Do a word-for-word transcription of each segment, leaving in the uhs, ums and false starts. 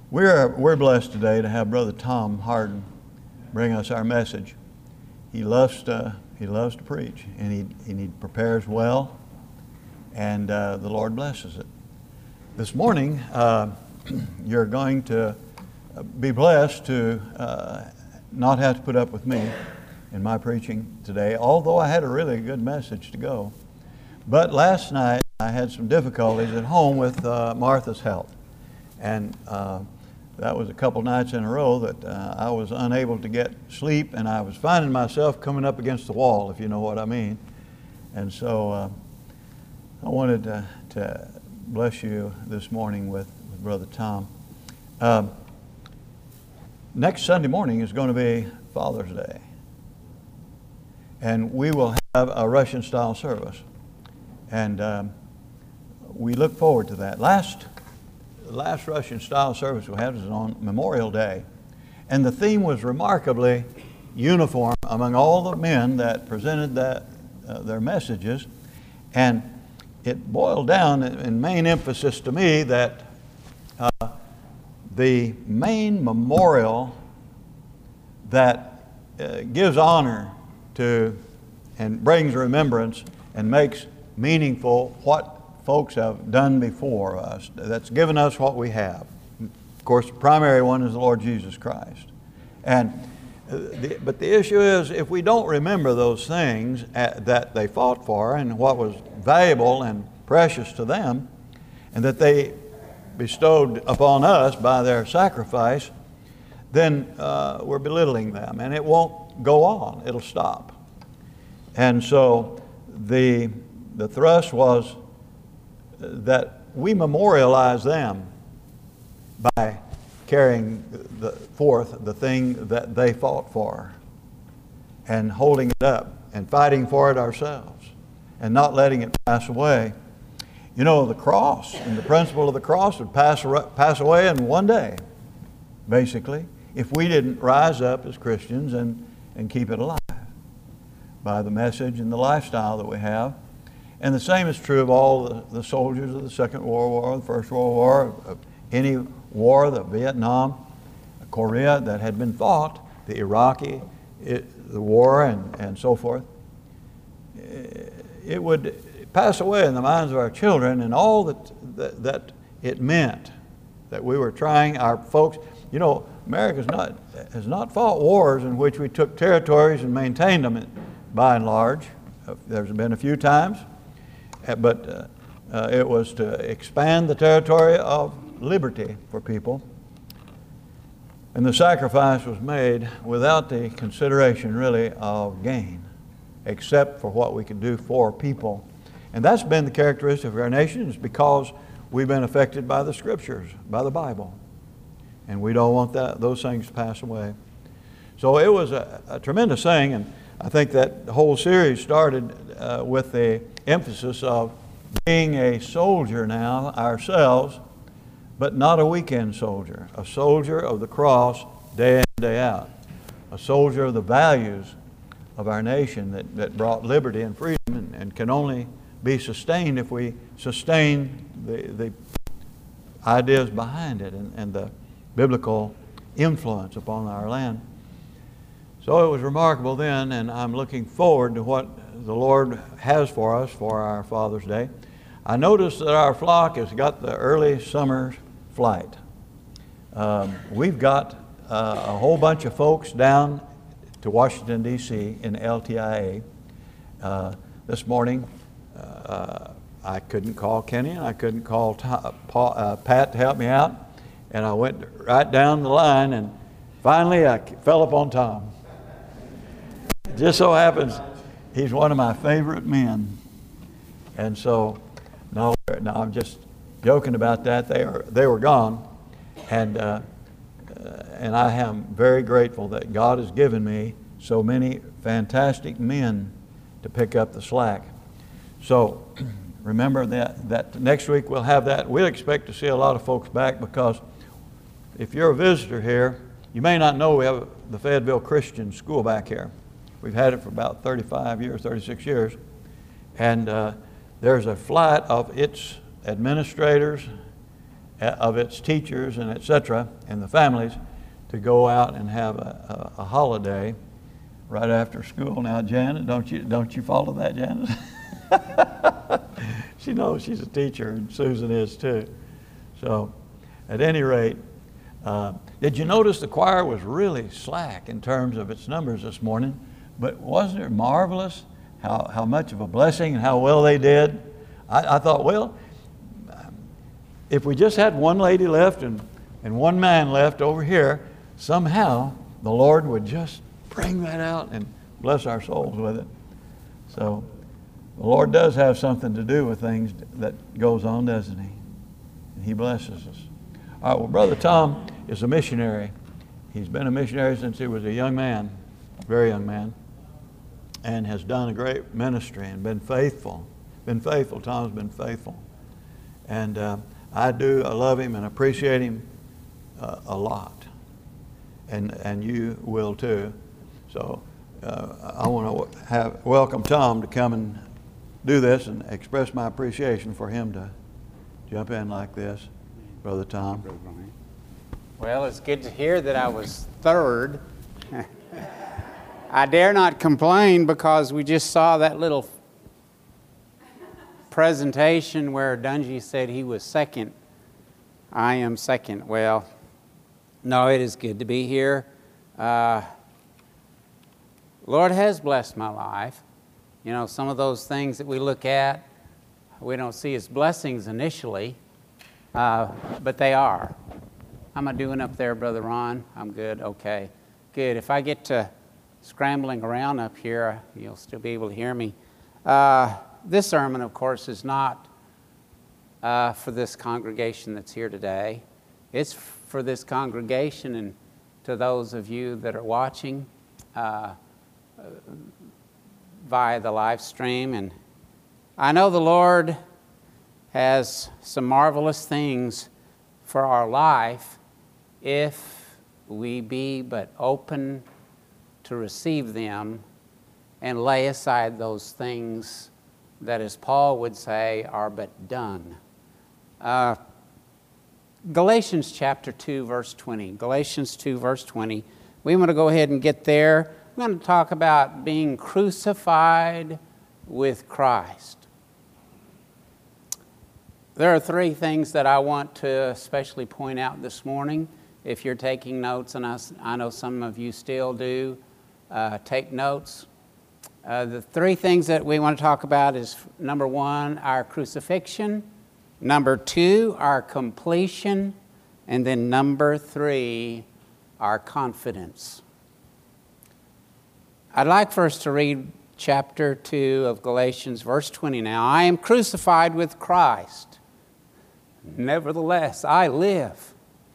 We're, we're blessed today to have Brother Tom Harden bring us our message. He loves to, he loves to preach, and he, and he prepares well, and uh, the Lord blesses it. This morning, uh, you're going to be blessed to uh, not have to put up with me in my preaching today, although I had a really good message to go. But last night, I had some difficulties at home with uh, Martha's health, and uh, that was a couple nights in a row that uh, I was unable to get sleep, and I was finding myself coming up against the wall, if you know what I mean. And so uh, I wanted to, to bless you this morning with, with Brother Tom. Um, next Sunday morning is going to be Father's Day, and we will have a Russian-style service, and um, we look forward to that. Last The last Russian-style service we had was on Memorial Day, and the theme was remarkably uniform among all the men that presented that, uh, their messages, and it boiled down in main emphasis to me that uh, the main memorial that uh, gives honor to and brings remembrance and makes meaningful what folks have done before us, that's given us what we have. Of course, the primary one is the Lord Jesus Christ. And the, but the issue is, if we don't remember those things at, that they fought for and what was valuable and precious to them, and that they bestowed upon us by their sacrifice, then uh, we're belittling them, and it won't go on. It'll stop. And so the the thrust was that we memorialize them by carrying the, forth the thing that they fought for, and holding it up and fighting for it ourselves, and not letting it pass away. You know, the cross and the principle of the cross would pass, pass away in one day, basically, if we didn't rise up as Christians and, and keep it alive by the message and the lifestyle that we have. And the same is true of all the, the soldiers of the Second World War, the First World War, of any war, the Vietnam, Korea that had been fought, the Iraqi, it, the war and, and so forth. It would pass away in the minds of our children, and all that, that, that it meant that we were trying, our folks, you know, America not, has not fought wars in which we took territories and maintained them by and large. There's been a few times. But uh, uh, it was to expand the territory of liberty for people. And the sacrifice was made without the consideration really of gain, except for what we could do for people. And that's been the characteristic of our nation, is because we've been affected by the Scriptures, by the Bible. And we don't want that, those things to pass away. So it was a, a tremendous thing, and I think that the whole series started uh, with the emphasis of being a soldier now ourselves, but not a weekend soldier, a soldier of the cross day in, day out, a soldier of the values of our nation that, that brought liberty and freedom, and, and can only be sustained if we sustain the, the ideas behind it and, and the biblical influence upon our land. So it was remarkable then, and I'm looking forward to what the Lord has for us for our Father's Day. I noticed that our flock has got the early summer flight. Um, we've got uh, a whole bunch of folks down to Washington, D C in L T I A. Uh, this morning, uh, I couldn't call Kenny, and I couldn't call Tom, Paul, uh, Pat to help me out, and I went right down the line, and finally I fell upon Tom. It just so happens he's one of my favorite men. And so, no, no, I'm just joking about that. They are, they were gone. And, uh, uh, and I am very grateful that God has given me so many fantastic men to pick up the slack. So remember that, that next week we'll have that. We'll expect to see a lot of folks back, because if you're a visitor here, you may not know we have the Fayetteville Christian School back here. We've had it for about thirty-five years, thirty-six years. And uh, there's a flight of its administrators of its teachers and et cetera and the families to go out and have a, a, a holiday right after school. Now, Janet, don't you don't you follow that, Janet? She knows she's a teacher, and Susan is too. So, at any rate, uh, did you notice the choir was really slack in terms of its numbers this morning? But wasn't it marvelous how, how much of a blessing and how well they did? I, I thought, well, if we just had one lady left and, and one man left over here, somehow the Lord would just bring that out and bless our souls with it. So the Lord does have something to do with things that goes on, doesn't He? And He blesses us. All right, well, Brother Tom is a missionary. He's been a missionary since he was a young man, very young man, and has done a great ministry and been faithful. Been faithful. Tom's been faithful. And uh, I do, I love him and appreciate him uh, a lot. And and you will too. So uh, I want to have welcome Tom to come and do this and express my appreciation for him to jump in like this. Brother Tom. Well, it's good to hear that I was third. I dare not complain because we just saw that little presentation where Dungy said he was second. I am second. Well, no, it is good to be here. Uh, Lord has blessed my life. You know, some of those things that we look at, we don't see as blessings initially, uh, but they are. How am I doing up there, Brother Ron? I'm good. Okay, good. If I get to scrambling around up here, you'll still be able to hear me. Uh, this sermon, of course, is not uh, for this congregation that's here today. It's for this congregation and to those of you that are watching uh, via the live stream. And I know the Lord has some marvelous things for our life if we be but open to receive them and lay aside those things that, as Paul would say, are but done. Uh, Galatians chapter two, verse twenty. Galatians two, verse twenty. We want to go ahead and get there. We're going to talk about being crucified with Christ. There are three things that I want to especially point out this morning. If you're taking notes, and I, I know some of you still do, uh, take notes. Uh, the three things that we want to talk about is, number one, our crucifixion. Number two, our completion. And then number three, our confidence. I'd like for us to read chapter two of Galatians, verse twenty now. I am crucified with Christ. Nevertheless, I live.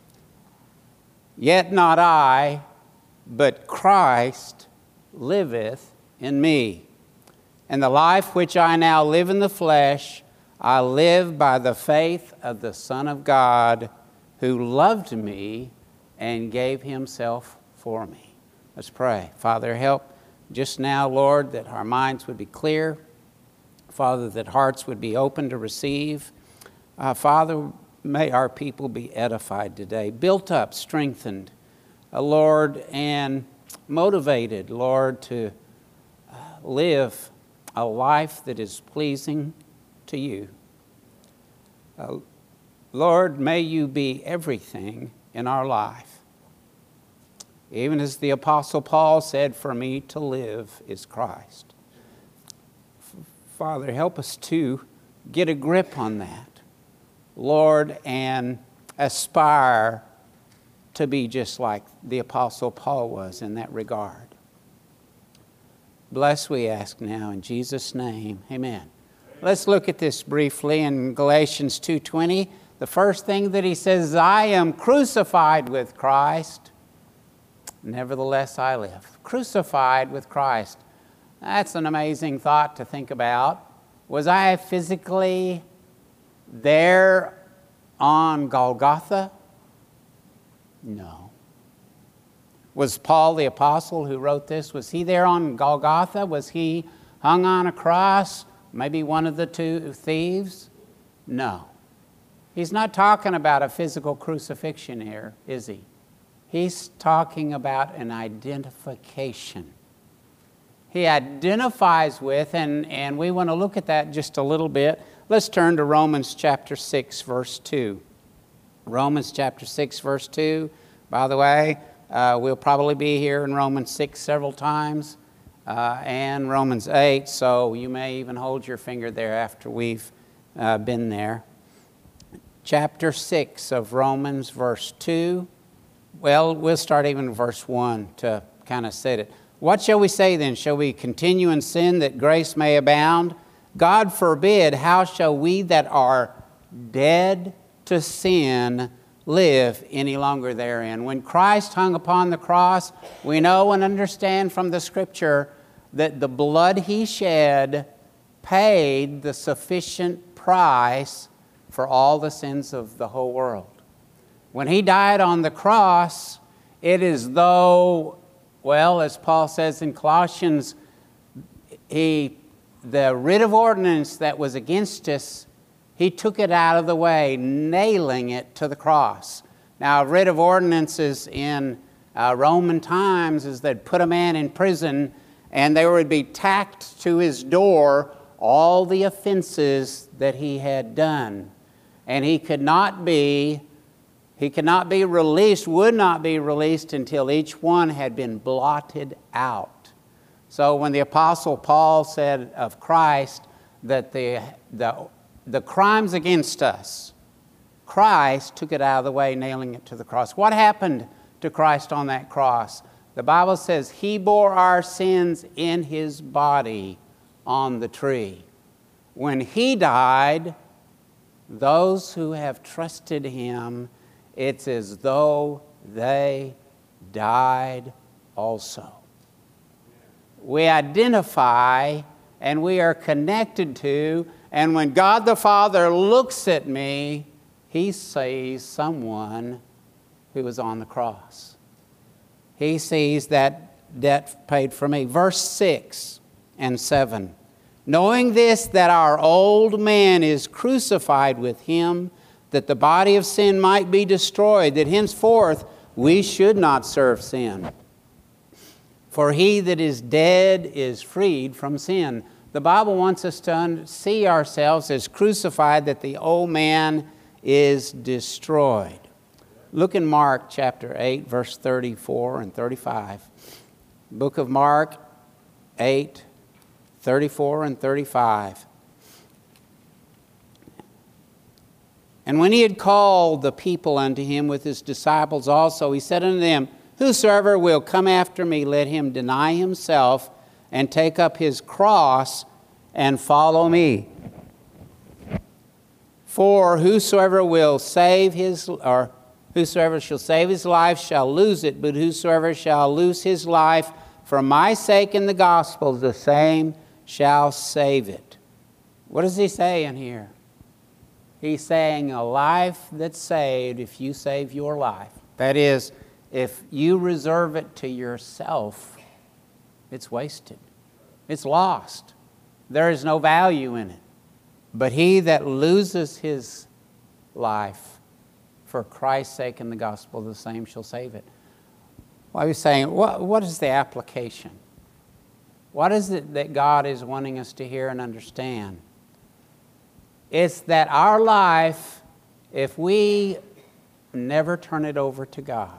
Yet not I, but Christ liveth in me. And the life which I now live in the flesh, I live by the faith of the Son of God, who loved me and gave himself for me. Let's pray. Father, help just now, Lord, that our minds would be clear. Father, that hearts would be open to receive. Uh, Father, may our people be edified today, built up, strengthened, uh, Lord, and motivated, Lord, to uh, live a life that is pleasing to you. Uh, Lord, may you be everything in our life. Even as the Apostle Paul said, for me to live is Christ. F- Father, help us to get a grip on that, Lord, and aspire to be just like the Apostle Paul was in that regard. Bless, we ask now in Jesus' name. Amen. Let's look at this briefly in Galatians two twenty. The first thing that he says, I am crucified with Christ. Nevertheless, I live. Crucified with Christ. That's an amazing thought to think about. Was I physically there on Golgotha? No. Was Paul the apostle who wrote this, was he there on Golgotha? Was he hung on a cross? Maybe one of the two thieves? No. He's not talking about a physical crucifixion here, is he? He's talking about an identification. He identifies with, and, and we want to look at that just a little bit. Let's turn to Romans chapter six, verse two. Romans chapter six, verse two. By the way, uh, we'll probably be here in Romans six several times, uh, and Romans eight, so you may even hold your finger there after we've uh, been there. Chapter six of Romans, verse two. Well, we'll start even verse one to kind of set it. What shall we say then? Shall we continue in sin that grace may abound? God forbid. How shall we that are dead to sin live any longer therein? When Christ hung upon the cross, we know and understand from the Scripture that the blood He shed paid the sufficient price for all the sins of the whole world. When He died on the cross, it is though, well, as Paul says in Colossians, he, the writ of ordinance that was against us, He took it out of the way, nailing it to the cross. Now, a writ of ordinances in uh, Roman times is they'd put a man in prison and there would be tacked to his door all the offenses that he had done. And he could not be He could not be released, would not be released until each one had been blotted out. So when the Apostle Paul said of Christ that the, the, the crimes against us, Christ took it out of the way, nailing it to the cross. What happened to Christ on that cross? The Bible says He bore our sins in His body on the tree. When He died, those who have trusted Him, it's as though they died also. We identify and we are connected to, and when God the Father looks at me, He sees someone who was on the cross. He sees that debt paid for me. Verse six and seven. Knowing this, that our old man is crucified with Him, that the body of sin might be destroyed, that henceforth we should not serve sin. For he that is dead is freed from sin. The Bible wants us to see ourselves as crucified, that the old man is destroyed. Look in Mark chapter eight, verse thirty-four and thirty-five. Book of Mark eight, thirty-four and thirty-five. And when He had called the people unto Him with His disciples also, He said unto them, Whosoever will come after me, let him deny himself and take up his cross and follow me. For whosoever will save his, or whosoever shall save his life shall lose it, but whosoever shall lose his life for my sake in the gospel, the same shall save it. What does He say in here? He's saying a life that's saved if you save your life. That is, if you reserve it to yourself, it's wasted. It's lost. There is no value in it. But he that loses his life for Christ's sake in the gospel, the same shall save it. Well, I was saying, what, what is the application? What is it that God is wanting us to hear and understand? It's that our life, if we never turn it over to God,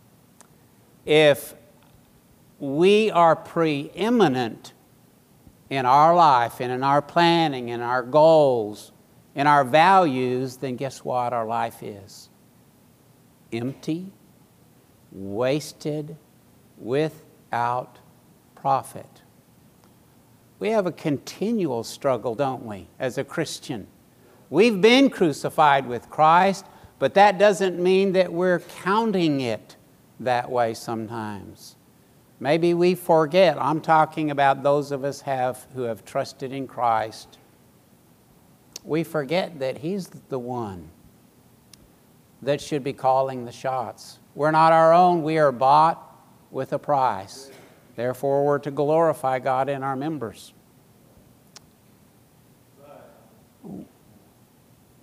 if we are preeminent in our life and in our planning and our goals and our values, then guess what our life is? Empty, wasted, without profit. We have a continual struggle, don't we, as a Christian? We've been crucified with Christ, but that doesn't mean that we're counting it that way sometimes. Maybe we forget. I'm talking about those of us have who have trusted in Christ. We forget that He's the one that should be calling the shots. We're not our own. We are bought with a price. Therefore, we're to glorify God in our members.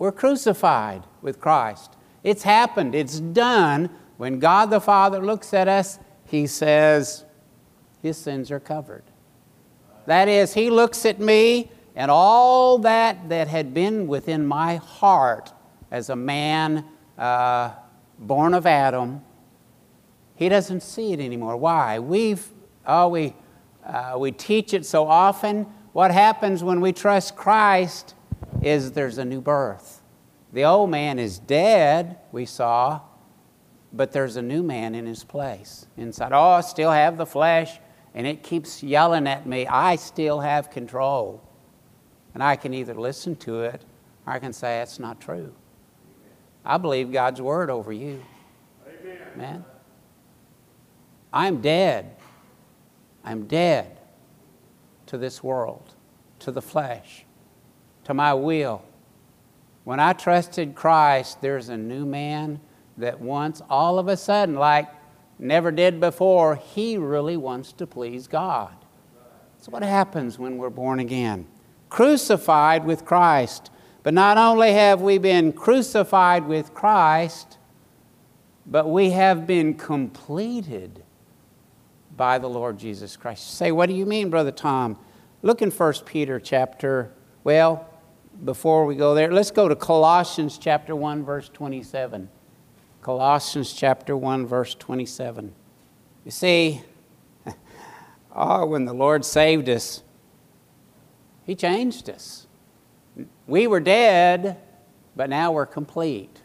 We're crucified with Christ. It's happened. It's done. When God the Father looks at us, He says, His sins are covered. That is, He looks at me and all that that had been within my heart as a man uh, born of Adam, He doesn't see it anymore. Why? We've, oh, we, uh, we teach it so often. What happens when we trust Christ is there's a new birth. The old man is dead, we saw, but there's a new man in his place inside. Oh, I still have the flesh, and it keeps yelling at me. I still have control. And I can either listen to it, or I can say, it's not true. I believe God's word over you. Amen. Man. I'm dead. I'm dead to this world, to the flesh, to my will. When I trusted Christ, there's a new man that once, all of a sudden, like never did before, he really wants to please God. That's what happens when we're born again. Crucified with Christ. But not only have we been crucified with Christ, but we have been completed by the Lord Jesus Christ. You say, what do you mean, Brother Tom? Look in First Peter chapter, well, before we go there, let's go to Colossians chapter one, verse twenty-seven. Colossians chapter one, verse twenty-seven. You see, oh, when the Lord saved us, He changed us. We were dead, but now we're complete.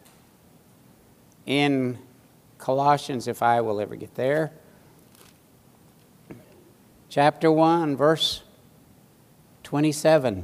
In Colossians, if I will ever get there, chapter one, verse twenty-seven.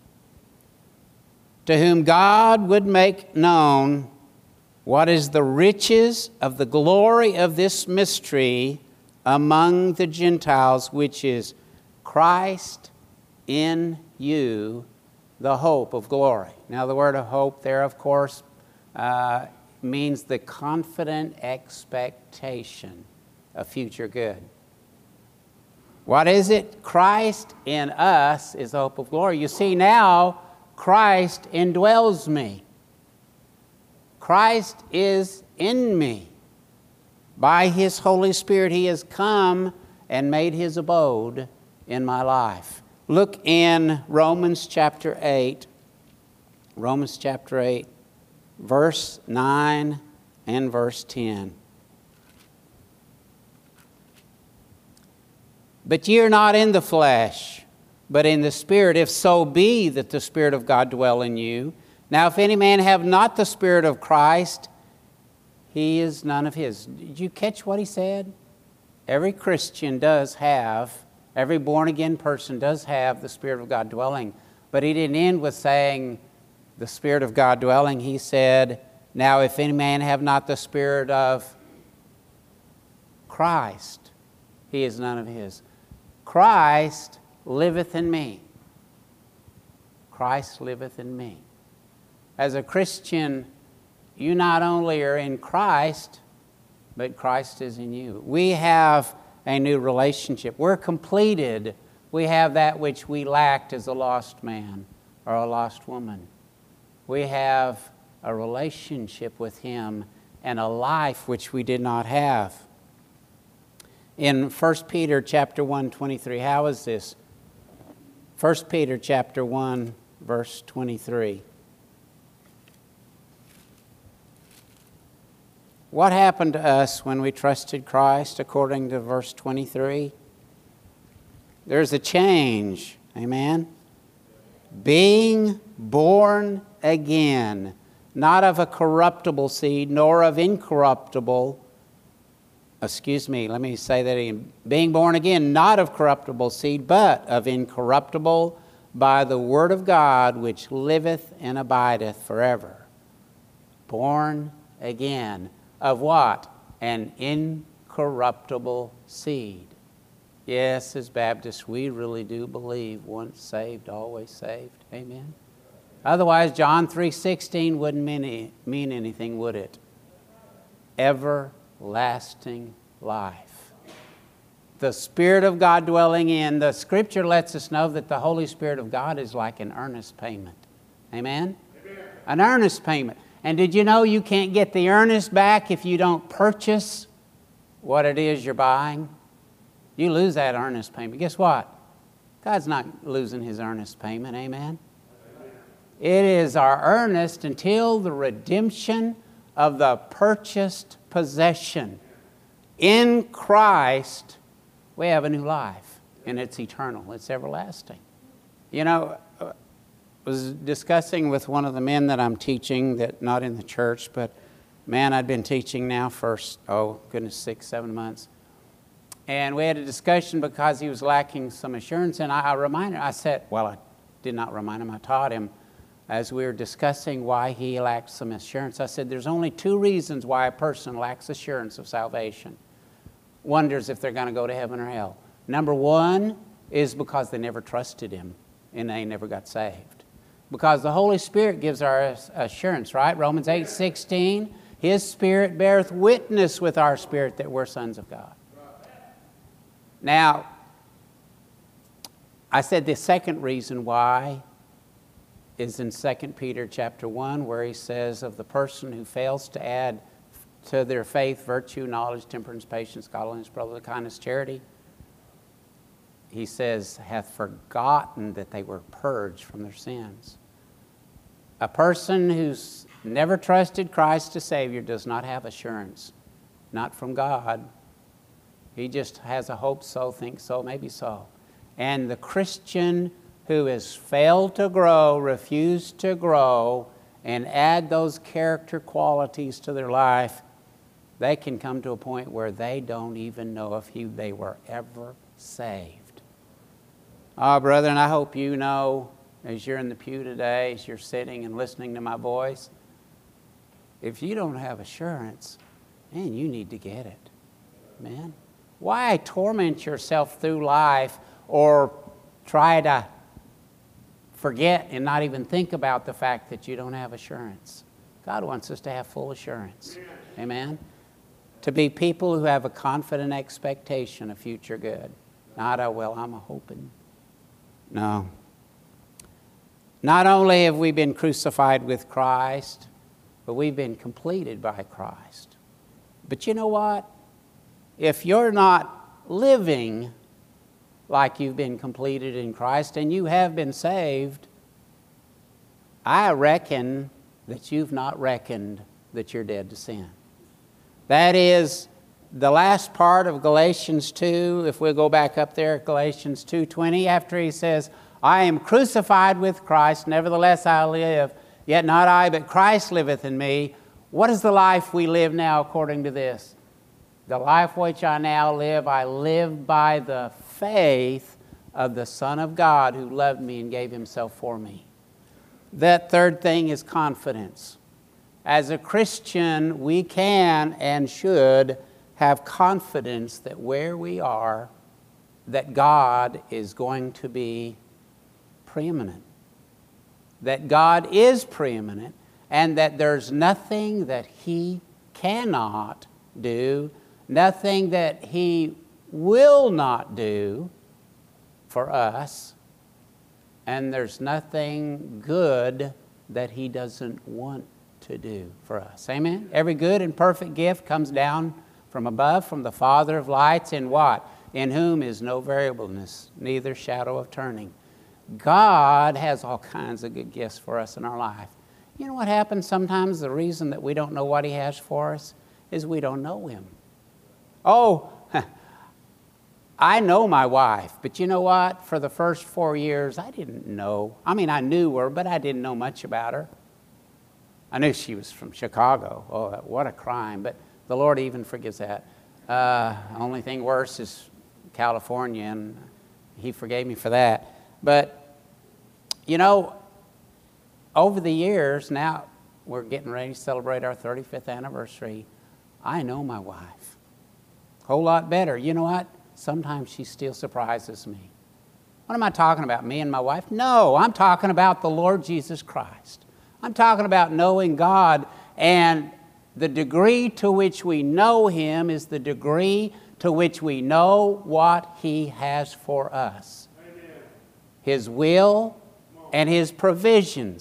To whom God would make known what is the riches of the glory of this mystery among the Gentiles, which is Christ in you, the hope of glory. Now, the word of hope there, of course, uh, means the confident expectation of future good. What is it? Christ in us is the hope of glory. You see, now Christ indwells me. Christ is in me. By His Holy Spirit, He has come and made His abode in my life. Look in Romans chapter eight. Romans chapter eight, verse nine and verse ten. But ye are not in the flesh, but in the Spirit, if so be that the Spirit of God dwell in you. Now, if any man have not the Spirit of Christ, he is none of His. Did you catch what he said? Every Christian does have, every born-again person does have the Spirit of God dwelling. But he didn't end with saying the Spirit of God dwelling. He said, now if any man have not the Spirit of Christ, he is none of His. Christ liveth in me. Christ liveth in me. As a Christian, you not only are in Christ, but Christ is in you. We have a new relationship. We're completed. We have that which we lacked as a lost man or a lost woman. We have a relationship with Him and a life which we did not have. In First Peter chapter one, twenty-three, how is this? First Peter chapter one, verse twenty-three. What happened to us when we trusted Christ, according to verse twenty-three? There's a change, amen? Being born again, not of a corruptible seed, nor of incorruptible, excuse me, let me say that again. Being born again, not of corruptible seed, but of incorruptible, by the word of God, which liveth and abideth forever. Born again. Of what? An incorruptible seed. Yes, as Baptists, we really do believe once saved, always saved. Amen. Otherwise, John three sixteen wouldn't mean, mean anything, would it? Everlasting life. The Spirit of God dwelling in. The Scripture lets us know that the Holy Spirit of God is like an earnest payment. Amen? Amen. An earnest payment. And did you know you can't get the earnest back if you don't purchase what it is you're buying? You lose that earnest payment. Guess what? God's not losing His earnest payment. Amen? It is our earnest until the redemption of the purchased possession. In Christ, we have a new life, and it's eternal. It's everlasting. You know, I was discussing with one of the men that I'm teaching, that not in the church, but man, I'd been teaching now for, oh, goodness, six, seven months. And we had a discussion because he was lacking some assurance, and I, I reminded him, I said, well, I did not remind him, I taught him, as we were discussing why he lacked some assurance, I said, there's only two reasons why a person lacks assurance of salvation. Wonders if they're going to go to heaven or hell. Number one is because they never trusted Him and they never got saved. Because the Holy Spirit gives our assurance, right? Romans eight sixteen, His Spirit beareth witness with our spirit that we're sons of God. Now, I said the second reason why is in Second Peter chapter one, where he says of the person who fails to add to their faith virtue, knowledge, temperance, patience, godliness, brotherly kindness, charity. He says, hath forgotten that they were purged from their sins. A person who's never trusted Christ as Savior does not have assurance, not from God. He just has a hope so, thinks so, maybe so. And the Christian who has failed to grow, refused to grow, and add those character qualities to their life, they can come to a point where they don't even know if he, they were ever saved. Ah, oh, brethren, I hope you know, as you're in the pew today, as you're sitting and listening to my voice, if you don't have assurance, man, you need to get it. Man, why torment yourself through life or try to forget and not even think about the fact that you don't have assurance? God wants us to have full assurance. Amen? To be people who have a confident expectation of future good. Not a, well, I'm a hoping. No. Not only have we been crucified with Christ, but we've been completed by Christ. But you know what? If you're not living like you've been completed in Christ and you have been saved, I reckon that you've not reckoned that you're dead to sin. That is the last part of Galatians two, if we'll go back up there, Galatians two twenty, after he says, I am crucified with Christ, nevertheless I live, yet not I, but Christ liveth in me. What is the life we live now according to this? The life which I now live, I live by the faith of the Son of God who loved me and gave himself for me. That third thing is confidence. As a Christian, we can and should have confidence that where we are, that God is going to be preeminent. That God is preeminent, and that there's nothing that He cannot do, nothing that He will not do for us, and there's nothing good that He doesn't want to do for us. Amen? Every good and perfect gift comes down from above, from the Father of lights, in what? In whom is no variableness, neither shadow of turning. God has all kinds of good gifts for us in our life. You know what happens sometimes? The reason that we don't know what He has for us is we don't know Him. Oh, I know my wife, but you know what? For the first four years, I didn't know. I mean, I knew her, but I didn't know much about her. I knew she was from Chicago. Oh, what a crime. But the Lord even forgives that. Uh, only thing worse is California, and He forgave me for that. But, you know, over the years, now we're getting ready to celebrate our thirty-fifth anniversary. I know my wife a whole lot better. You know what? Sometimes she still surprises me. What am I talking about, me and my wife? No, I'm talking about the Lord Jesus Christ. I'm talking about knowing God, and the degree to which we know Him is the degree to which we know what He has for us. Amen. His will and His provisions.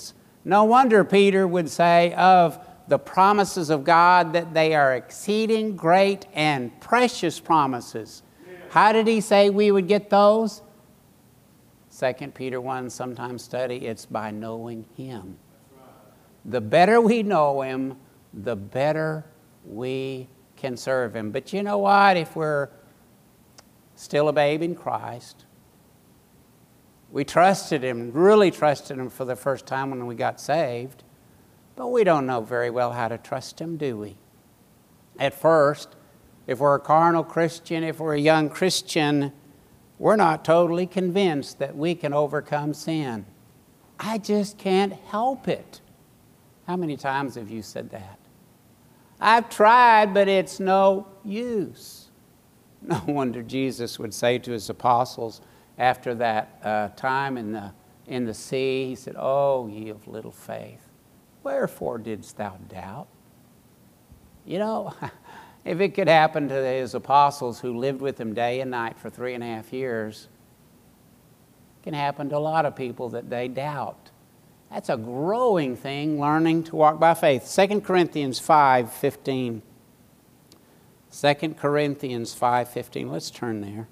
No wonder Peter would say of the promises of God that they are exceeding great and precious promises. How did he say we would get those? Second Peter one, sometimes study, it's by knowing Him. The better we know Him, the better we can serve Him. But you know what? If we're still a babe in Christ, we trusted Him, really trusted Him for the first time when we got saved, but we don't know very well how to trust Him, do we? At first, if we're a carnal Christian, if we're a young Christian, we're not totally convinced that we can overcome sin. I just can't help it. How many times have you said that? I've tried, but it's no use. No wonder Jesus would say to His apostles after that uh, time in the, in the sea, He said, "Oh, ye of little faith, wherefore didst thou doubt?" You know, if it could happen to His apostles who lived with Him day and night for three and a half years, it can happen to a lot of people that they doubt. That's a growing thing, learning to walk by faith. Second Corinthians five fifteen. Second Corinthians five fifteen. Let's turn there.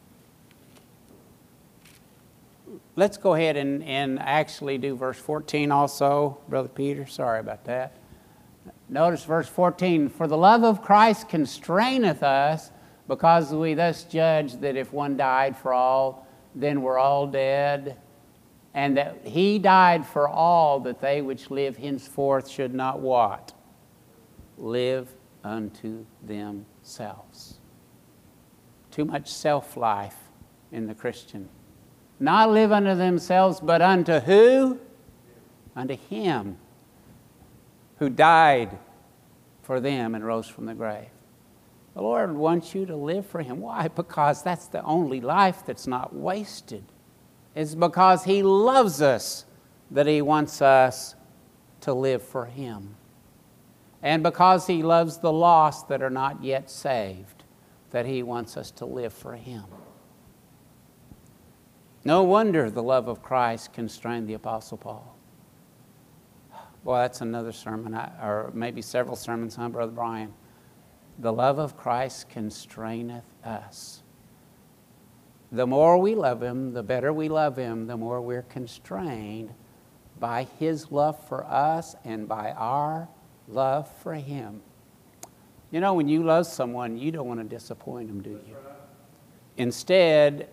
Let's go ahead and, and actually do verse fourteen also, Brother Peter. Sorry about that. Notice verse fourteen. For the love of Christ constraineth us, because we thus judge that if one died for all, then we're all dead. And that He died for all, that they which live henceforth should not what? Live unto themselves. Too much self-life in the Christian. Not live unto themselves, but unto who? Unto Him who died for them and rose from the grave. The Lord wants you to live for Him. Why? Because that's the only life that's not wasted. It's because He loves us that He wants us to live for Him. And because He loves the lost that are not yet saved, that He wants us to live for Him. No wonder the love of Christ constrained the Apostle Paul. Boy, that's another sermon, or maybe several sermons, huh, Brother Brian? The love of Christ constraineth us. The more we love Him, the better we love Him, the more we're constrained by His love for us and by our love for Him. You know, when you love someone, you don't want to disappoint them, do you? Instead,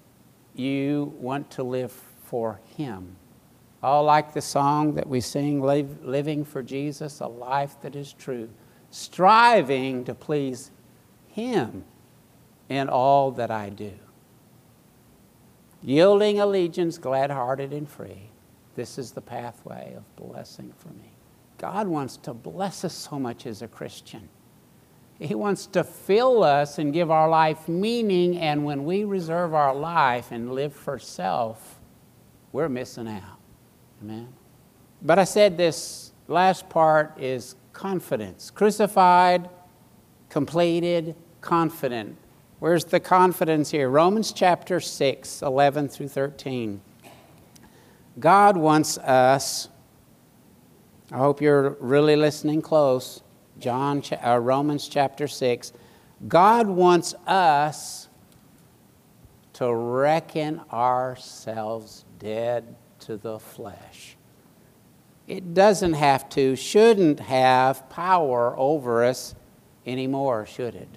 you want to live for Him. Oh, like the song that we sing, live, living for Jesus, a life that is true, striving to please Him in all that I do. Yielding allegiance, glad-hearted and free. This is the pathway of blessing for me. God wants to bless us so much as a Christian. He wants to fill us and give our life meaning, and when we reserve our life and live for self, we're missing out. Amen? But I said this last part is confidence. Crucified, completed, confident. Where's the confidence here? Romans chapter six, eleven through thirteen. God wants us, I hope you're really listening close, John, uh, Romans chapter six. God wants us to reckon ourselves dead to the flesh. It doesn't have to, shouldn't have power over us anymore, should it?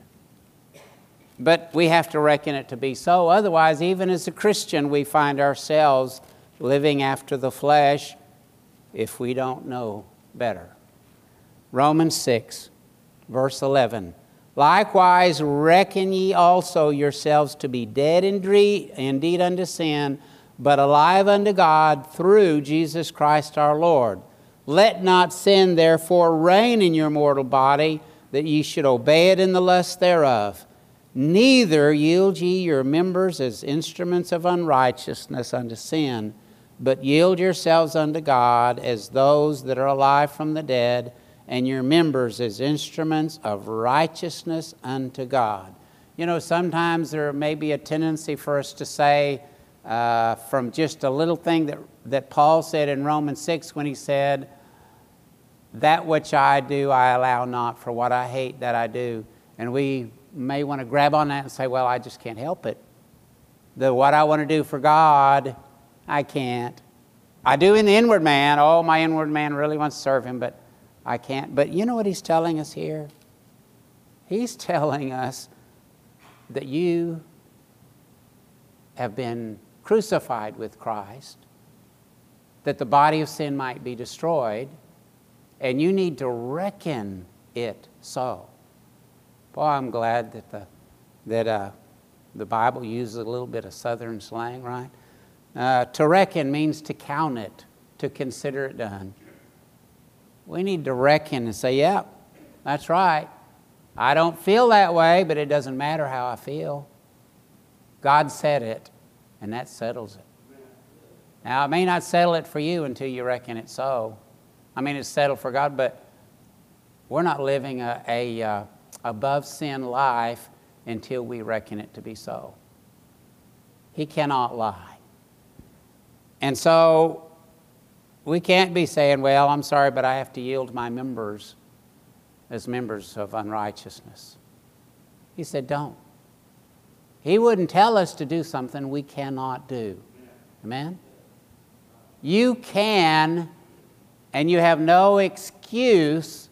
But we have to reckon it to be so. Otherwise, even as a Christian, we find ourselves living after the flesh if we don't know better. Romans six, verse eleven. Likewise, reckon ye also yourselves to be dead indeed unto sin, but alive unto God through Jesus Christ our Lord. Let not sin therefore reign in your mortal body, that ye should obey it in the lust thereof. Neither yield ye your members as instruments of unrighteousness unto sin, but yield yourselves unto God as those that are alive from the dead, and your members as instruments of righteousness unto God. You know, sometimes there may be a tendency for us to say, uh, from just a little thing that, that Paul said in Romans six when he said, that which I do I allow not, for what I hate that I do. And we may want to grab on that and say, well, I just can't help it. The what I want to do for God, I can't. I do in the inward man. Oh, my inward man really wants to serve him, but I can't. But you know what he's telling us here? He's telling us that you have been crucified with Christ, that the body of sin might be destroyed, and you need to reckon it so. Boy, I'm glad that the that uh, the Bible uses a little bit of Southern slang, right? Uh, to reckon means to count it, to consider it done. We need to reckon and say, yep, that's right. I don't feel that way, but it doesn't matter how I feel. God said it, and that settles it. Now, it may not settle it for you until you reckon it so. I mean, it's settled for God, but we're not living a, a uh, above sin life until we reckon it to be so. He cannot lie. And so we can't be saying, well, I'm sorry, but I have to yield my members as members of unrighteousness. He said, don't. He wouldn't tell us to do something we cannot do. Amen? You can, and you have no excuse,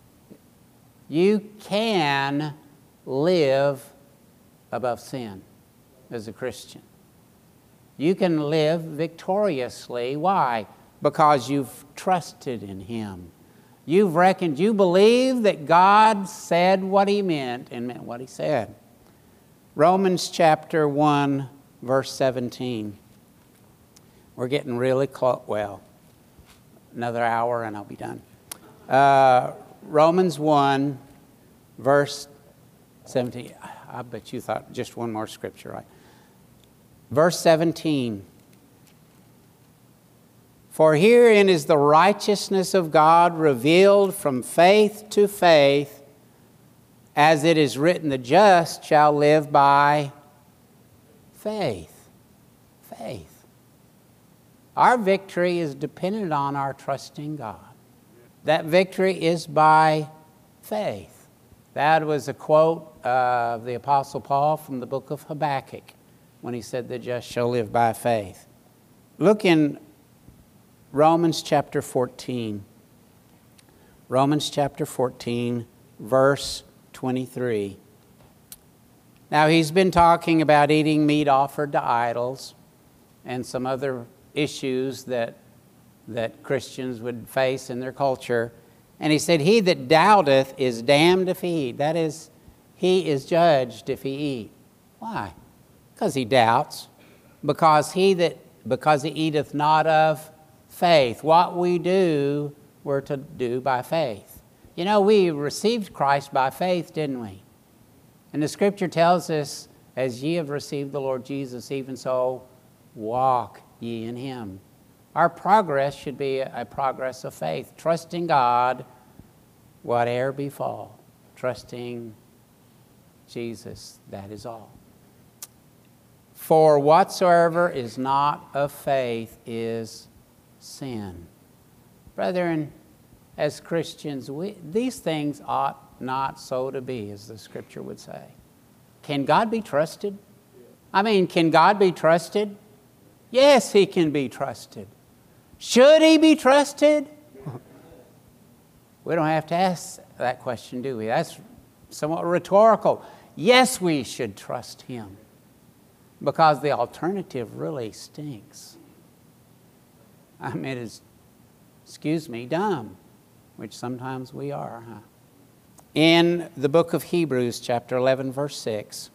you can live above sin as a Christian. You can live victoriously. Why? Because you've trusted in Him. You've reckoned, you believe that God said what He meant and meant what He said. Romans chapter one, verse seventeen. We're getting really close. Well, another hour and I'll be done. Uh, Romans one, verse seventeen. I bet you thought just one more scripture, right? Verse seventeen. For herein is the righteousness of God revealed from faith to faith, as it is written, the just shall live by faith. Faith. Our victory is dependent on our trusting God. That victory is by faith. That was a quote of the Apostle Paul from the book of Habakkuk when he said, the just shall live by faith. Look in Romans chapter fourteen. Romans chapter fourteen, verse twenty-three. Now, he's been talking about eating meat offered to idols and some other issues that, that Christians would face in their culture. And he said, he that doubteth is damned if he eat. That is, he is judged if he eat. Why? Because he doubts. Because he that because he eateth not of faith. What we do, we're to do by faith. You know, we received Christ by faith, didn't we? And the scripture tells us, as ye have received the Lord Jesus, even so walk ye in Him. Our progress should be a progress of faith, trusting God whate'er befall. Trusting Jesus, that is all. For whatsoever is not of faith is sin. Brethren, as Christians, we, these things ought not so to be, as the scripture would say. Can God be trusted? I mean, can God be trusted? Yes, He can be trusted. Should He be trusted? We don't have to ask that question, do we? That's somewhat rhetorical. Yes, we should trust Him, because the alternative really stinks. I mean, it's, excuse me, dumb, which sometimes we are, huh? In the book of Hebrews, chapter eleven, verse six,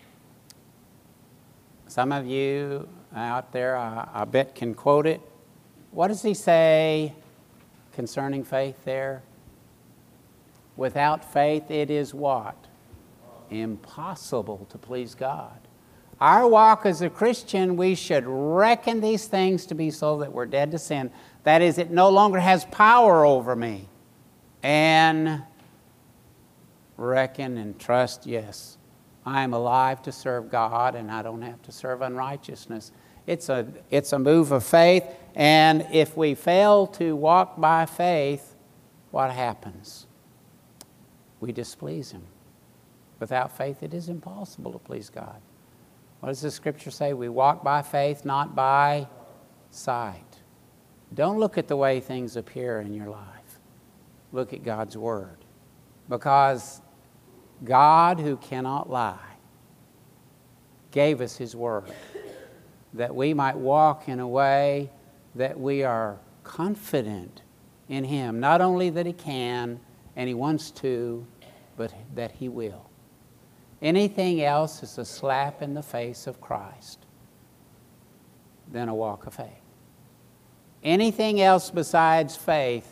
some of you out there, I, I bet, can quote it. What does he say concerning faith there? Without faith, it is what? Impossible to please God. Our walk as a Christian, we should reckon these things to be so that we're dead to sin. That is, it no longer has power over me. And reckon and trust, yes, I am alive to serve God, and I don't have to serve unrighteousness. It's a, it's a move of faith. And if we fail to walk by faith, what happens? We displease Him. Without faith, it is impossible to please God. What does the Scripture say? We walk by faith, not by sight. Don't look at the way things appear in your life. Look at God's Word. Because God, who cannot lie, gave us His Word that we might walk in a way that we are confident in Him. Not only that He can and He wants to, but that He will. Anything else is a slap in the face of Christ than a walk of faith. Anything else besides faith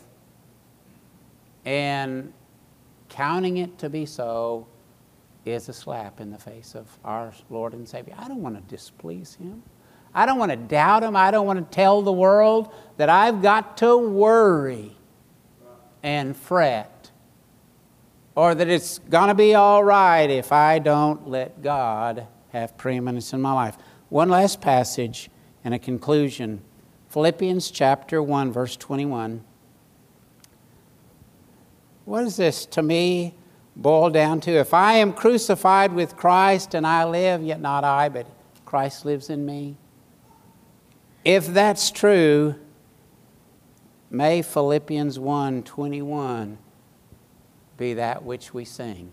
and counting it to be so is a slap in the face of our Lord and Savior. I don't want to displease Him. I don't want to doubt Him. I don't want to tell the world that I've got to worry and fret, or that it's going to be all right if I don't let God have preeminence in my life. One last passage and a conclusion. Philippians chapter one, verse twenty-one. What does this to me boil down to? If I am crucified with Christ and I live, yet not I, but Christ lives in me. If that's true, may Philippians one twenty-one be that which we sing.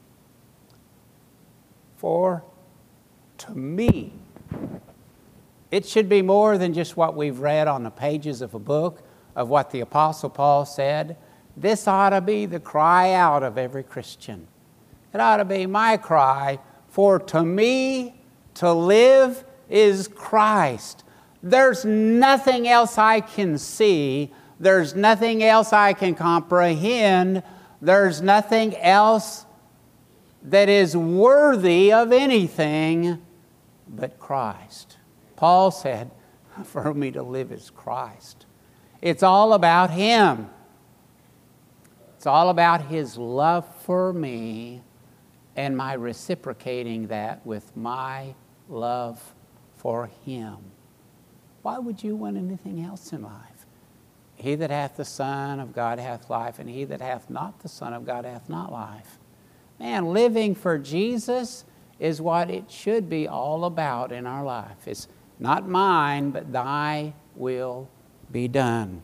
For to me, it should be more than just what we've read on the pages of a book of what the Apostle Paul said. This ought to be the cry out of every Christian. It ought to be my cry, for to me to live is Christ. There's nothing else I can see. There's nothing else I can comprehend. There's nothing else that is worthy of anything but Christ. Paul said, for me to live is Christ. It's all about Him. It's all about His love for me and my reciprocating that with my love for Him. Why would you want anything else in life? He that hath the Son of God hath life, and he that hath not the Son of God hath not life. Man, living for Jesus is what it should be all about in our life. It's not mine, but thy will be done.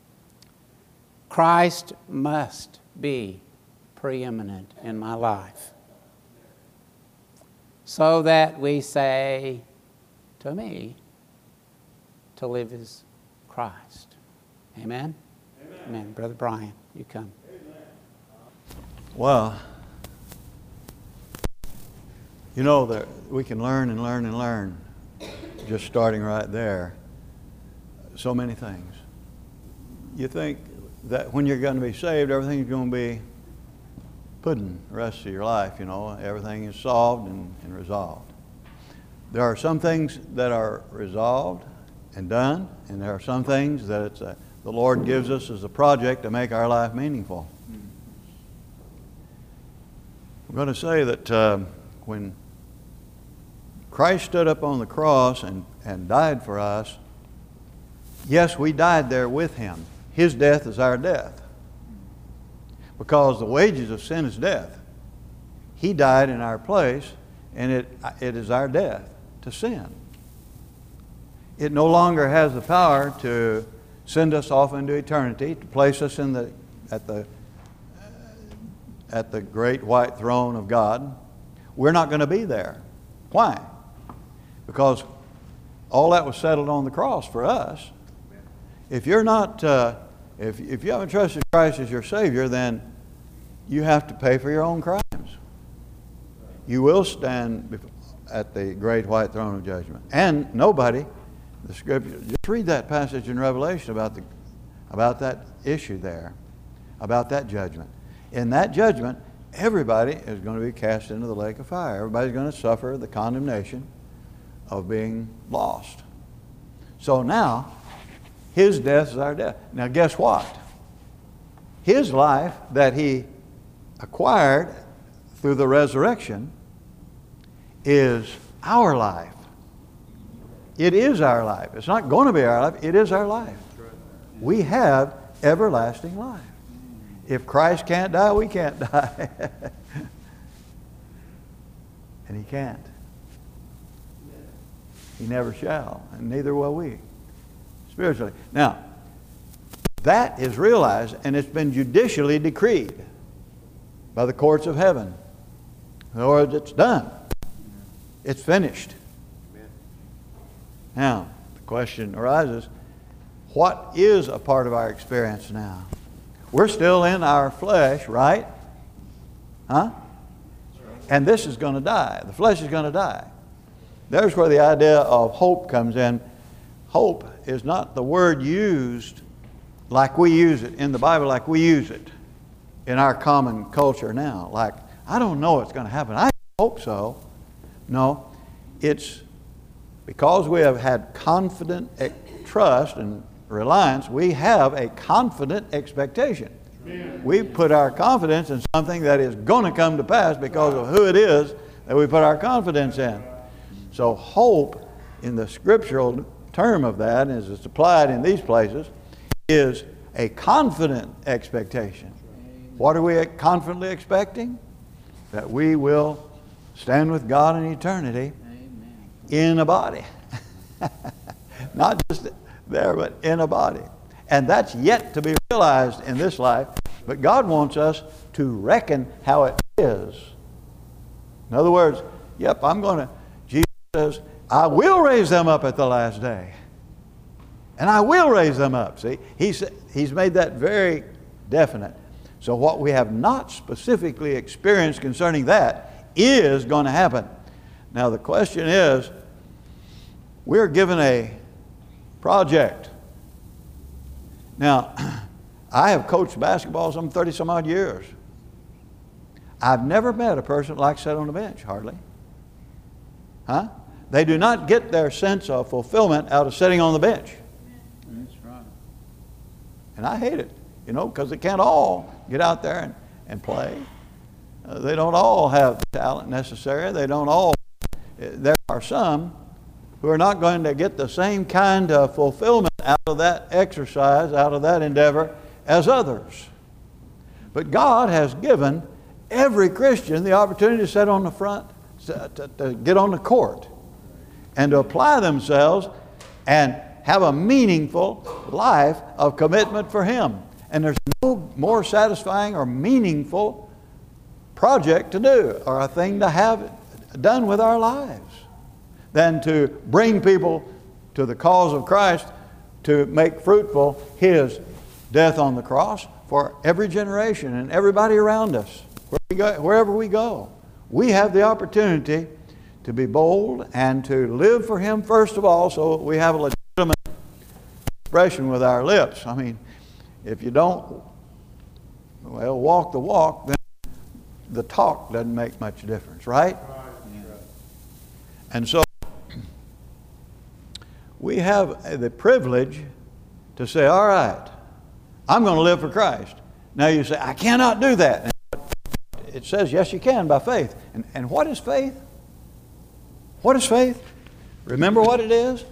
Christ must be preeminent in my life, so that we say, to me, to live is Christ. Amen? Amen. Amen. Brother Brian, you come. Amen. Well, you know that we can learn and learn and learn, just starting right there, so many things. You think that when you're going to be saved, everything's going to be pudding the rest of your life, you know, everything is solved and, and resolved. There are some things that are resolved and done, and there are some things that it's a, the Lord gives us as a project to make our life meaningful. I'm going to say that uh, when Christ stood up on the cross and, and died for us, yes, we died there with Him. His death is our death. Because the wages of sin is death. He died in our place, and it, it is our death to sin. It no longer has the power to send us off into eternity, to place us in the, at the, at the great white throne of God. We're not going to be there. Why? Because all that was settled on the cross for us. If you're not, uh, if, if you haven't trusted Christ as your Savior, then you have to pay for your own crimes. You will stand at the great white throne of judgment. And nobody, the Scripture, just read that passage in Revelation about, the, about that issue there, about that judgment. In that judgment, everybody is going to be cast into the lake of fire. Everybody's going to suffer the condemnation of being lost. So now, His death is our death. Now guess what? His life that He acquired through the resurrection is our life. It is our life. It's not going to be our life. It is our life. We have everlasting life. If Christ can't die, we can't die. And He can't. He never shall, and neither will we, spiritually. Now, that is realized, and it's been judicially decreed by the courts of heaven. In other words, it's done. It's finished. Now, the question arises, what is a part of our experience now? We're still in our flesh, right? Huh? And this is going to die. The flesh is going to die. There's where the idea of hope comes in. Hope is not the word used like we use it in the Bible, like we use it in our common culture now. Like, I don't know what's going to happen. I hope so. No, it's because we have had confident trust and reliance, we have a confident expectation. Amen. We put our confidence in something that is going to come to pass because of who it is that we put our confidence in. So hope, in the scriptural term of that, as it's applied in these places, is a confident expectation. What are we confidently expecting? That we will stand with God in eternity. Amen. In a body. Not just there, but in a body. And that's yet to be realized in this life, but God wants us to reckon how it is. In other words, yep, I'm going to, Jesus says, I will raise them up at the last day. And I will raise them up. See, he's, he's made that very definite. So what we have not specifically experienced concerning that is going to happen. Now the question is, we're given a project. Now, I have coached basketball some thirty some odd years. I've never met a person like sat on the bench, hardly. Huh? They do not get their sense of fulfillment out of sitting on the bench. That's right. And I hate it, you know, because they can't all get out there and, and play. Uh, they don't all have the talent necessary. They don't all. There are some who are not going to get the same kind of fulfillment out of that exercise, out of that endeavor, as others. But God has given every Christian the opportunity to sit on the front, to, to, to get on the court, and to apply themselves and have a meaningful life of commitment for Him. And there's no more satisfying or meaningful project to do, or a thing to have done with our lives, than to bring people to the cause of Christ, to make fruitful His death on the cross for every generation and everybody around us. Where we go, wherever we go, we have the opportunity to be bold and to live for Him first of all, so we have a legitimate expression with our lips. I mean, if you don't, well, walk the walk, then the talk doesn't make much difference, right? And so we have the privilege to say, all right, I'm going to live for Christ. Now you say, I cannot do that. And it says, yes, you can by faith. And, and what is faith? What is faith? Remember what it is?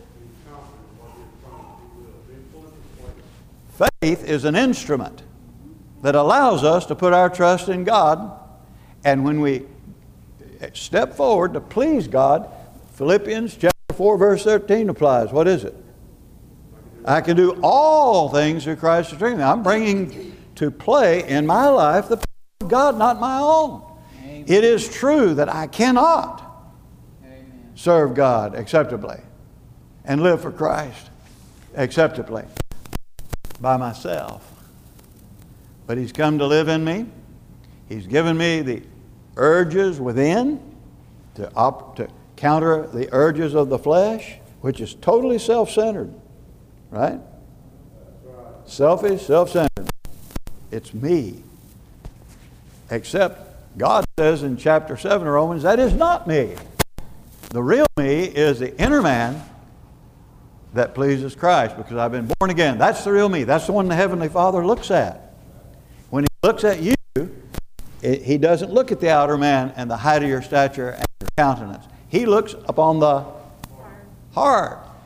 Faith is an instrument that allows us to put our trust in God. And when we step forward to please God, Philippians chapter four verse thirteen applies. What is it? I can do all things through Christ who strengthens me. I'm bringing to play in my life the power of God, not my own. Amen. It is true that I cannot Amen. Serve God acceptably and live for Christ acceptably by myself. But He's come to live in me. He's given me the urges within to, op- to counter the urges of the flesh, which is totally self-centered. Right? Selfish, self-centered. It's me. Except God says in chapter seven of Romans, that is not me. The real me is the inner man that pleases Christ, because I've been born again. That's the real me. That's the one the Heavenly Father looks at. When He looks at you, it, He doesn't look at the outer man and the height of your stature and your countenance. He looks upon the heart.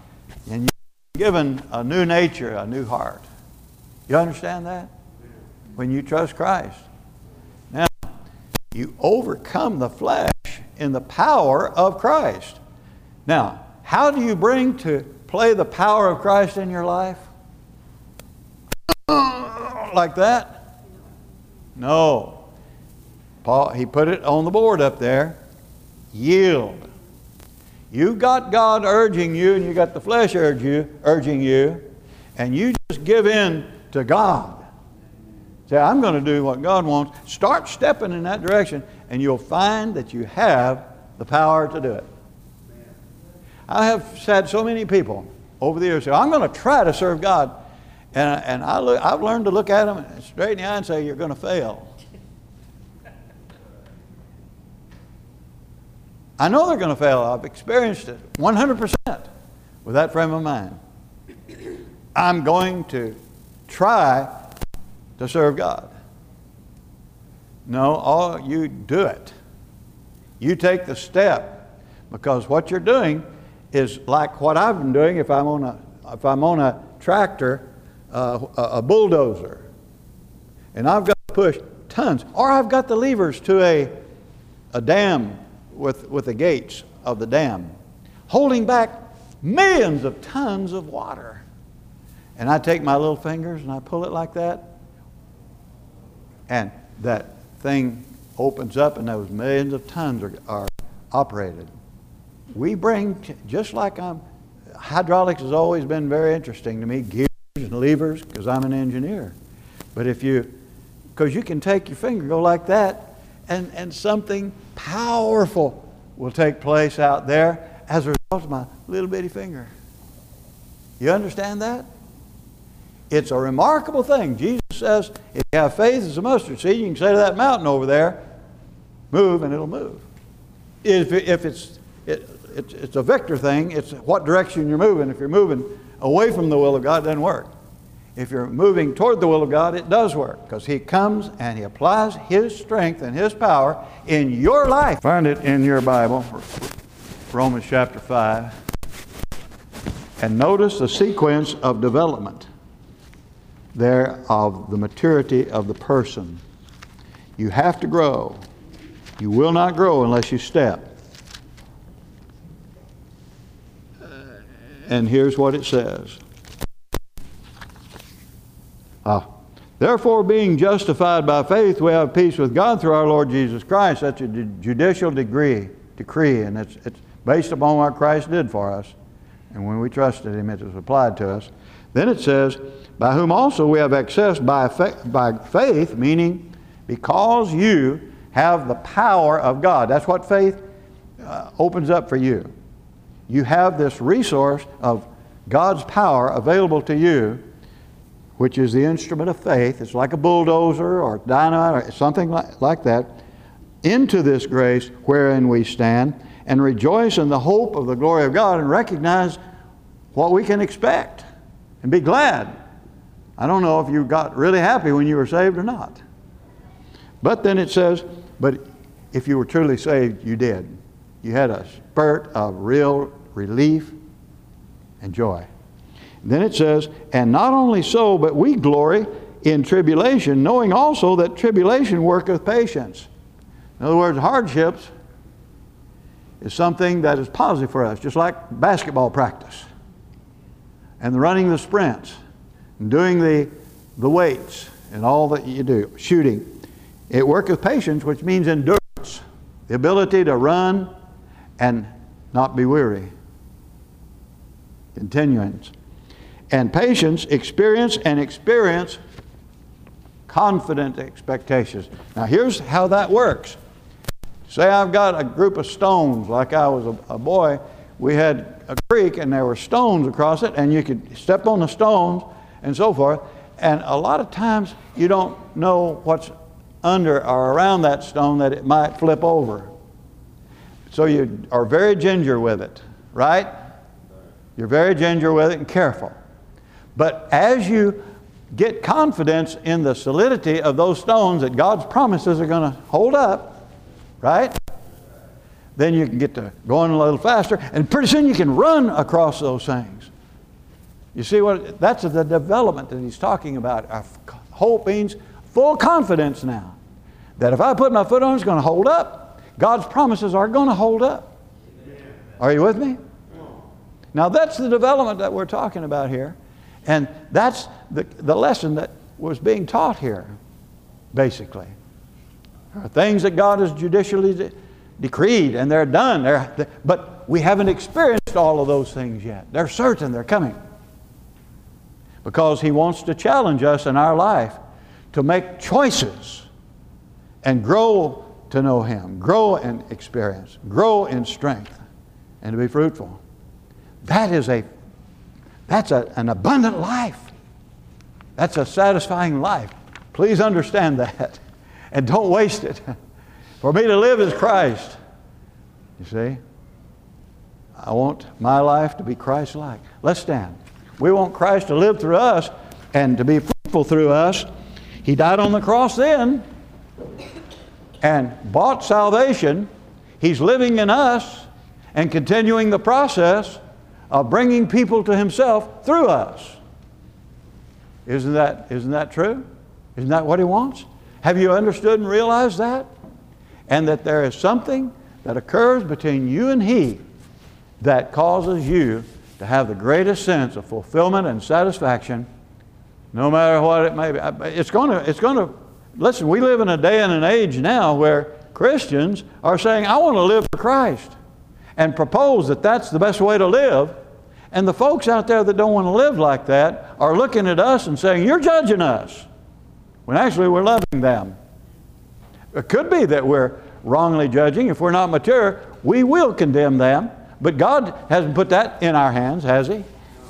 And you're given a new nature, a new heart. You understand that? When you trust Christ. Now, you overcome the flesh in the power of Christ. Now, how do you bring to play the power of Christ in your life? Like that? No. Paul, he put it on the board up there. Yield. You've got God urging you, and you got the flesh urge you, urging you, and you just give in to God. Say, I'm going to do what God wants. Start stepping in that direction, and you'll find that you have the power to do it. I have had so many people over the years say, I'm going to try to serve God. And, and I look, I've learned to look at them straight in the eye and say, you're going to fail. I know they're going to fail. I've experienced it one hundred percent with that frame of mind. I'm going to try to serve God. No, all you do it. You take the step, because what you're doing is like what I've been doing if I'm on a, if I'm on a tractor, uh, a, a bulldozer, and I've got to push tons, or I've got the levers to a, a dam with, with the gates of the dam, holding back millions of tons of water. And I take my little fingers and I pull it like that, and that thing opens up and those millions of tons are, are operated. We bring, just like I'm, hydraulics has always been very interesting to me, gears and levers, because I'm an engineer. But if you, because you can take your finger, go like that, and, and something powerful will take place out there as a result of my little bitty finger. You understand that? It's a remarkable thing. Jesus says, if you have faith as a mustard seed, you can say to that mountain over there, move, and it'll move. If, if it's, it, it's, it's a Victor thing, it's what direction you're moving. If you're moving away from the will of God, it doesn't work. If you're moving toward the will of God, it does work, because He comes and He applies His strength and His power in your life. Find it in your Bible, Romans chapter five, and notice the sequence of development there of the maturity of the person. You have to grow. You will not grow unless you step. And here's what it says. Ah, therefore, being justified by faith, we have peace with God through our Lord Jesus Christ. That's a judicial degree, decree, and it's, it's based upon what Christ did for us. And when we trusted Him, it was applied to us. Then it says, by whom also we have access by, fa by faith, meaning because you have the power of God. That's what faith uh, opens up for you. You have this resource of God's power available to you, which is the instrument of faith. It's like a bulldozer or dynamite or something like, like that, into this grace wherein we stand, and rejoice in the hope of the glory of God, and recognize what we can expect and be glad. I don't know if you got really happy when you were saved or not. But then it says, but if you were truly saved, you did. You had a spurt of real relief and joy. And then it says, and not only so, but we glory in tribulation, knowing also that tribulation worketh patience. In other words, hardships is something that is positive for us, just like basketball practice and the running the sprints and doing the, the weights and all that you do, shooting. It worketh patience, which means endurance, the ability to run and not be weary. Continuance. And patience, experience, and experience confident expectations. Now here's how that works. Say I've got a group of stones, like I was a, a boy, we had a creek and there were stones across it, and you could step on the stones and so forth, and a lot of times you don't know what's under or around that stone that it might flip over. So you are very ginger with it, right? You're very ginger with it and careful. But as you get confidence in the solidity of those stones that God's promises are going to hold up, right? Then you can get to going a little faster, and pretty soon you can run across those things. You see what, that's the development that he's talking about. Our hope means full confidence now. That if I put my foot on it, it's going to hold up. God's promises are going to hold up. Are you with me? Now that's the development that we're talking about here. And that's the, the lesson that was being taught here, basically. There are things that God has judicially de- decreed, and they're done. They're, they, but we haven't experienced all of those things yet. They're certain they're coming. Because He wants to challenge us in our life to make choices and grow to know Him, grow in experience, grow in strength, and to be fruitful. That is a, that's a, an abundant life. That's a satisfying life. Please understand that. And don't waste it. For me to live is Christ. You see? I want my life to be Christ-like. Let's stand. We want Christ to live through us and to be fruitful through us. He died on the cross then and bought salvation. He's living in us and continuing the process of bringing people to Himself through us. Isn't that, isn't that true? Isn't that what He wants? Have you understood and realized that? And that there is something that occurs between you and He that causes you to have the greatest sense of fulfillment and satisfaction, no matter what it may be. It's going to, it's going to, listen, we live in a day and an age now where Christians are saying, I want to live for Christ, and propose that that's the best way to live. And the folks out there that don't want to live like that are looking at us and saying, you're judging us, when actually we're loving them. It could be that we're wrongly judging. If we're not mature, we will condemn them. But God hasn't put that in our hands, has He?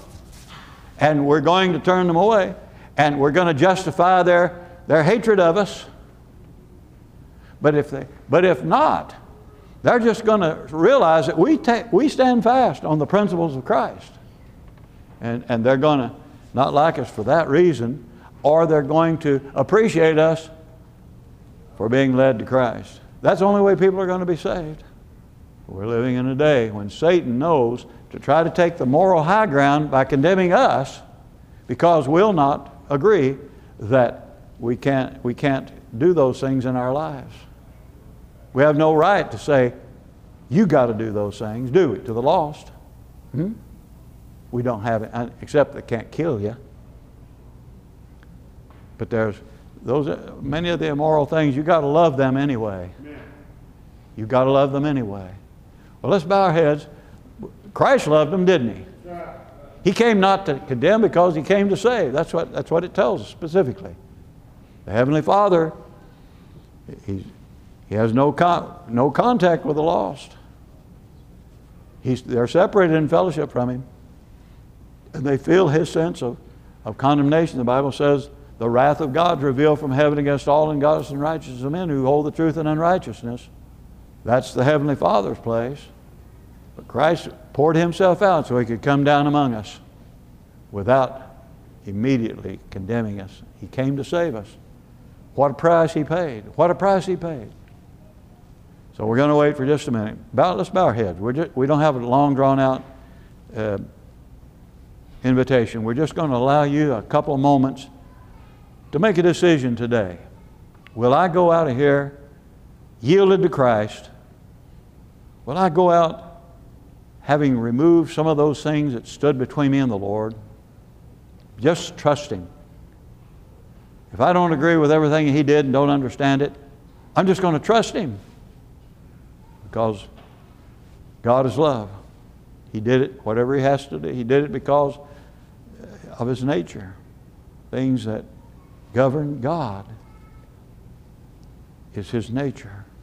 And we're going to turn them away. And we're going to justify their, their hatred of us. But if, they, but if not, they're just going to realize that we, ta- we stand fast on the principles of Christ. And, and they're going to not like us for that reason, or they're going to appreciate us for being led to Christ. That's the only way people are going to be saved. We're living in a day when Satan knows to try to take the moral high ground by condemning us because we'll not agree that we can't, we can't do those things in our lives. We have no right to say, you got to do those things, do it to the lost. Hmm? We don't have it, except they can't kill you. But there's those many of the immoral things, you got to love them anyway. You got to love them anyway. Well, let's bow our heads. Christ loved them, didn't He? He came not to condemn because He came to save. That's what, that's what it tells us specifically. The Heavenly Father, He's, He has no, con, no contact with the lost. He's, they're separated in fellowship from Him. And they feel His sense of, of condemnation. The Bible says, the wrath of God is revealed from heaven against all ungodliness and righteousness of men who hold the truth in unrighteousness. That's the Heavenly Father's place. But Christ poured Himself out so He could come down among us without immediately condemning us. He came to save us. What a price He paid. What a price He paid. So we're going to wait for just a minute. Bow, let's bow our heads. We're just, we don't have a long drawn out uh, invitation. We're just going to allow you a couple of moments to make a decision today. Will I go out of here yielded to Christ? Will I go out having removed some of those things that stood between me and the Lord? Just trust Him. If I don't agree with everything He did and don't understand it, I'm just going to trust Him. Because God is love. He did it, whatever He has to do. He did it because of His nature. Things that govern God is His nature.